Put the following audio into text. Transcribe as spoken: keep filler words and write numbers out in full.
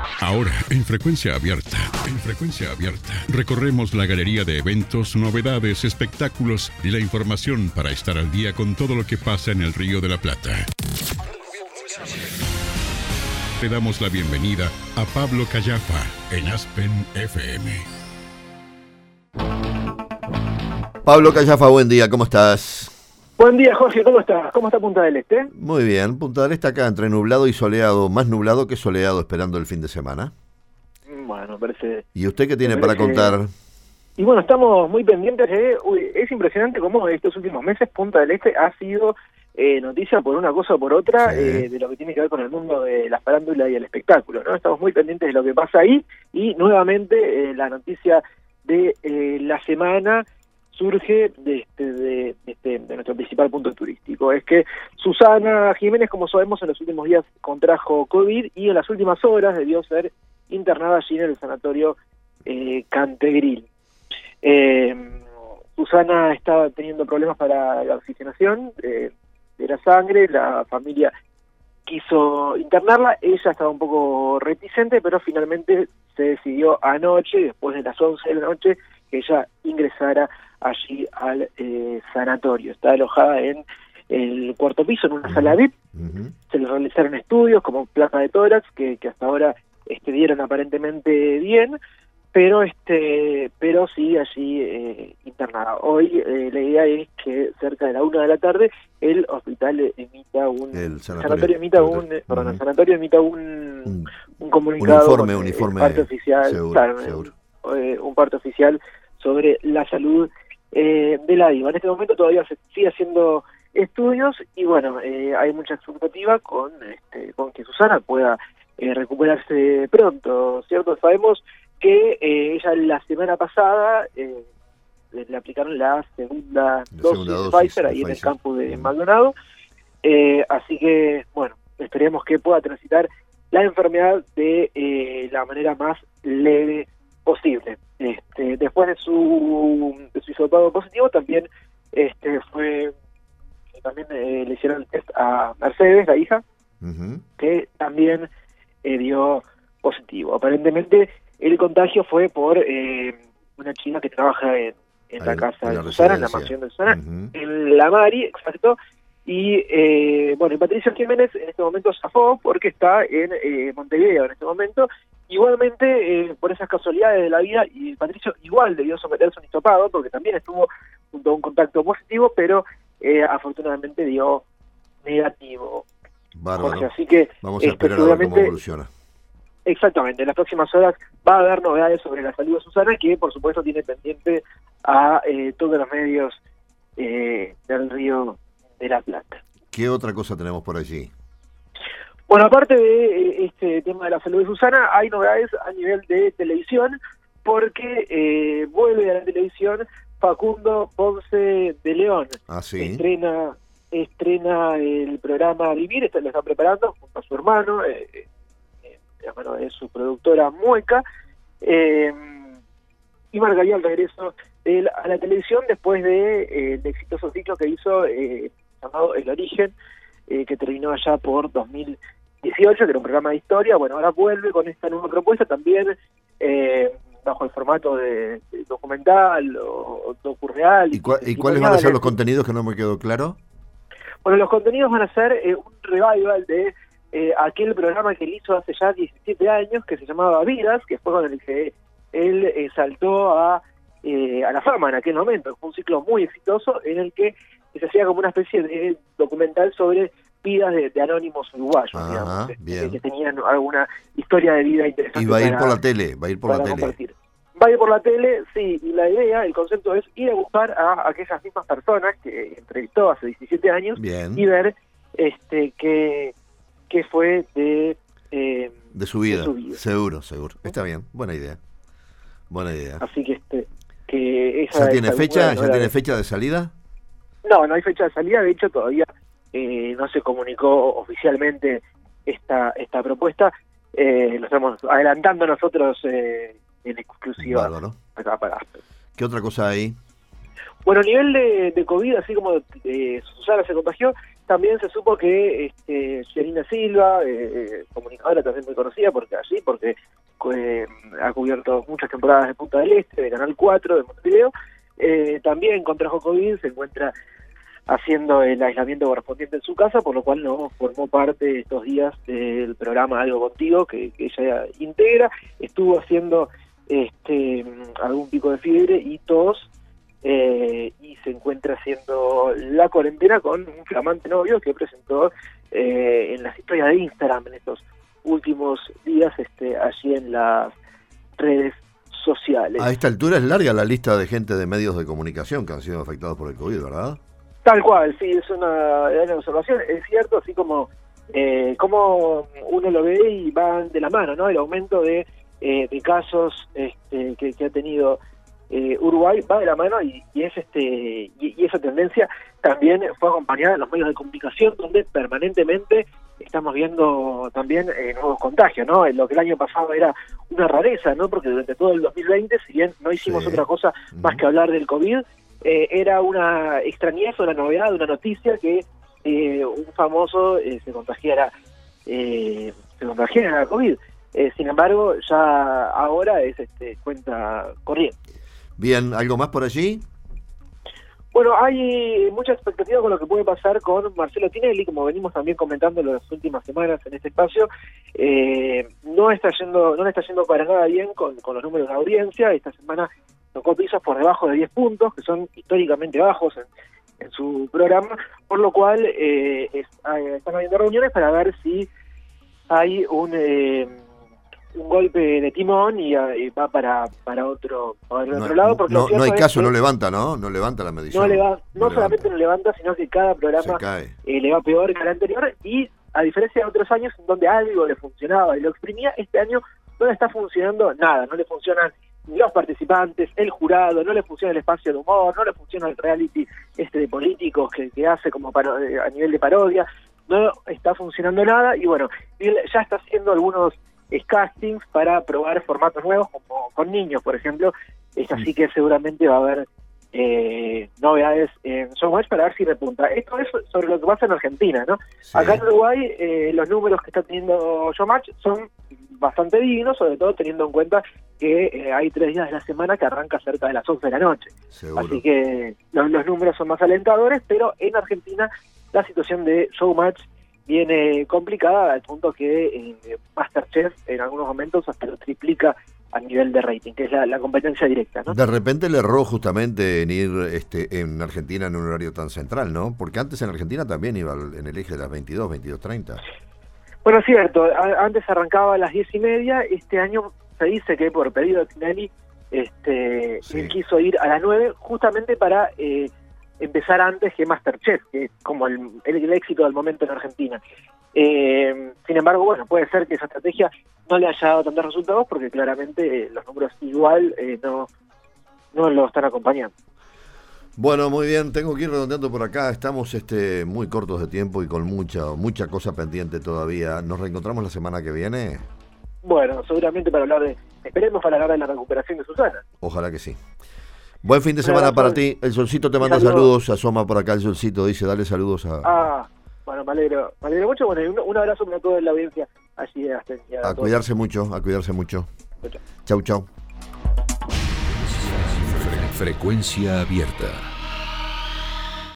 Ahora, en Frecuencia Abierta, en Frecuencia Abierta, recorremos la galería de eventos, novedades, espectáculos y la información para estar al día con todo lo que pasa en el Río de la Plata. Le damos la bienvenida a Pablo Callafa en Aspen F M. Pablo Callafa, buen día, ¿cómo estás? Buen día, Jorge, ¿cómo está? ¿Cómo está Punta del Este? Muy bien, Punta del Este acá entre nublado y soleado, más nublado que soleado esperando el fin de semana. Bueno, parece... ¿Y usted qué tiene parece... para contar? Y bueno, estamos muy pendientes de... Uy, es impresionante cómo estos últimos meses Punta del Este ha sido eh, noticia por una cosa o por otra, sí. eh, de lo que tiene que ver con el mundo de la farándula y el espectáculo, ¿no? Estamos muy pendientes de lo que pasa ahí y nuevamente eh, la noticia de eh, la semana surge de, este, de, de, de nuestro principal punto turístico. Es que Susana Jiménez, como sabemos, en los últimos días contrajo COVID y en las últimas horas debió ser internada allí en el sanatorio eh, Cantegril. Eh, Susana estaba teniendo problemas para la oxigenación eh, de la sangre, la familia quiso internarla, ella estaba un poco reticente, pero finalmente se decidió anoche, después de las once de la noche, que ella ingresara allí al eh, sanatorio. Está alojada en el cuarto piso, en una sala V I P. Uh-huh. Se le realizaron estudios como placa de tórax, que, que hasta ahora este, dieron aparentemente bien, pero este pero sí allí eh, internada. Hoy eh, la idea es que cerca de la una de la tarde el hospital emita un... El sanatorio, sanatorio emita un... Uh-huh. Perdón, el sanatorio emita un, un, un comunicado... Un informe, un informe... parte oficial, seguro, claro, seguro. Un, eh, un parte oficial sobre la salud eh, de la diva. En este momento todavía se sigue haciendo estudios y bueno, eh, hay mucha expectativa con, este, con que Susana pueda eh, recuperarse pronto, ¿cierto? Sabemos que eh, ella la semana pasada eh, le aplicaron la segunda, la dosis, segunda dosis de Pfizer de ahí Pfizer. En el campus de Mm. Maldonado, eh, así que bueno, esperemos que pueda transitar la enfermedad de eh, la manera más leve posible. Este, después de su de su hisopado positivo también este fue también eh, le hicieron el test a Mercedes, la hija, uh-huh. que también eh, dio positivo. Aparentemente el contagio fue por eh, una china que trabaja en, en la casa de Susana, en la mansión de Susana, uh-huh. en la Mari, exacto. Y eh, bueno, y Patricio Jiménez en este momento zafó porque está en eh, Montevideo en este momento. Igualmente, eh, por esas casualidades de la vida, y Patricio igual debió someterse a un hisopado porque también estuvo junto a un contacto positivo, pero eh, afortunadamente dio negativo. Bárbaro. Jorge, así que vamos a esperar a ver cómo evoluciona. Exactamente, en las próximas horas va a haber novedades sobre la salud de Susana, que por supuesto tiene pendiente a eh, todos los medios eh, del Río de la Plata. ¿Qué otra cosa tenemos por allí? Bueno, aparte de eh, este tema de la salud de Susana, hay novedades a nivel de televisión, porque eh, vuelve a la televisión Facundo Ponce de León. Ah, sí. Estrena, estrena el programa Vivir, está, lo está preparando junto a su hermano, eh, eh, la mano de su productora Mueca, eh, y marcaría el regreso de la, a la televisión después de eh, el exitoso ciclo que hizo eh, llamado El Origen, eh, que terminó allá por dos mil dieciocho, que era un programa de historia. Bueno, ahora vuelve con esta nueva propuesta también eh, bajo el formato de, de documental o, o docu-real. ¿Y, cua- ¿Y cuáles van a ser los contenidos, que no me quedó claro? Bueno, los contenidos van a ser eh, un revival de eh, aquel programa que él hizo hace ya diecisiete años, que se llamaba Vidas, que fue con el que él eh, saltó a, eh, a la fama en aquel momento. Fue un ciclo muy exitoso en el que se hacía como una especie de documental sobre vidas de, de anónimos uruguayos, Ajá, digamos, bien. que tenían alguna historia de vida interesante. Y va a ir para, por la tele, va a ir por la tele. Compartir. Va a ir por la tele, sí, y la idea, el concepto es ir a buscar a aquellas mismas personas que entrevistó hace diecisiete años bien. Y ver este qué, qué fue de, eh, de, su vida. de su vida. Seguro, seguro. Está bien, buena idea. Buena idea. Así que este que esa ¿Ya tiene fecha? ¿Ya tiene fecha de salida? No, no hay fecha de salida, de hecho todavía eh, no se comunicó oficialmente esta esta propuesta. Eh, lo estamos adelantando nosotros eh, en exclusiva. Bárbaro. Acá para Aspen. ¿Qué otra cosa hay? Bueno, a nivel de, de COVID, así como eh, Susana se contagió, también se supo que este, Yanina Silva, eh, comunicadora también muy conocida, porque allí, porque eh, ha cubierto muchas temporadas de Punta del Este, de Canal cuatro, de Montevideo, eh, también contrajo COVID, se encuentra haciendo el aislamiento correspondiente en su casa, por lo cual no formó parte estos días del programa Algo Contigo, que, que ella integra. Estuvo haciendo este algún pico de fiebre y tos, eh, y se encuentra haciendo la cuarentena con un flamante novio que presentó eh, en las historias de Instagram en estos últimos días, este allí en las redes sociales. A esta altura es larga la lista de gente de medios de comunicación que han sido afectados por el COVID, ¿verdad? Tal cual, sí, es una, una observación, es cierto, así como eh, como uno lo ve y van de la mano, ¿no? El aumento de, eh, de casos este, que, que ha tenido eh, Uruguay va de la mano y, y es este y, y esa tendencia también fue acompañada en los medios de comunicación, donde permanentemente estamos viendo también eh, nuevos contagios, ¿no? Lo que el año pasado era una rareza, ¿no? Porque durante todo el dos mil veinte, si bien no hicimos sí. otra cosa uh-huh. más que hablar del COVID, Eh, era una extrañeza, una novedad, una noticia que eh, un famoso eh, se contagiara eh, se contagiara la COVID. Eh, sin embargo, ya ahora es este cuenta corriente. Bien, ¿algo más por allí? Bueno, hay mucha expectativa con lo que puede pasar con Marcelo Tinelli, como venimos también comentando en las últimas semanas en este espacio. Eh, no está yendo no le está yendo para nada bien con, con los números de audiencia. Esta semana tocó pisos por debajo de diez puntos, que son históricamente bajos en, en su programa, por lo cual eh, es, hay, están habiendo reuniones para ver si hay un eh, un golpe de timón y, y va para para otro para no, otro lado. Porque no, no hay caso, que no levanta, ¿no? No levanta la medición. No, leva, no, no solamente levanta. no levanta, sino que cada programa eh, le va peor que el anterior, y a diferencia de otros años en donde algo le funcionaba y lo exprimía, este año no le está funcionando nada, no le funcionan los participantes, el jurado, no le funciona el espacio de humor, no le funciona el reality este de políticos que, que hace como paro, a nivel de parodia, no está funcionando nada, y bueno, él ya está haciendo algunos castings para probar formatos nuevos, como con niños, por ejemplo. Es así que seguramente va a haber eh, novedades en Showmatch para ver si repunta. Esto es sobre lo que pasa en Argentina, ¿no? Sí. Acá en Uruguay eh, los números que está teniendo Showmatch son bastante dignos, sobre todo teniendo en cuenta que eh, hay tres días de la semana que arranca cerca de las once de la noche. Seguro. Así que los, los números son más alentadores, pero en Argentina la situación de Showmatch viene complicada al punto que eh, MasterChef en algunos momentos hasta lo triplica a nivel de rating, que es la, la competencia directa, ¿no? De repente le erró justamente en ir este, en Argentina en un horario tan central, ¿no? Porque antes en Argentina también iba en el eje de las veintidós, veintidós treinta. Bueno, es cierto, a, antes arrancaba a las diez y media, este año se dice que por pedido de Tinelli este, sí. él quiso ir a las nueve justamente para eh, empezar antes que MasterChef, que es como el, el, el éxito del momento en Argentina. Eh, sin embargo, bueno, puede ser que esa estrategia no le haya dado tantos resultados porque claramente eh, los números igual eh, no, no lo están acompañando. Bueno, muy bien, tengo que ir redondeando por acá, estamos este muy cortos de tiempo y con mucha mucha cosa pendiente todavía. ¿Nos reencontramos la semana que viene? Bueno, seguramente para hablar de, esperemos para hablar de la recuperación de Susana. Ojalá que sí. Buen fin de semana para ti, el Solcito te manda saludos, asoma por acá el Solcito, dice, dale saludos a... Ah, bueno, me alegro, me alegro mucho, bueno, un, un abrazo para toda la audiencia allí. A, a, a cuidarse mucho, a cuidarse mucho. Chau, chau. Frecuencia abierta.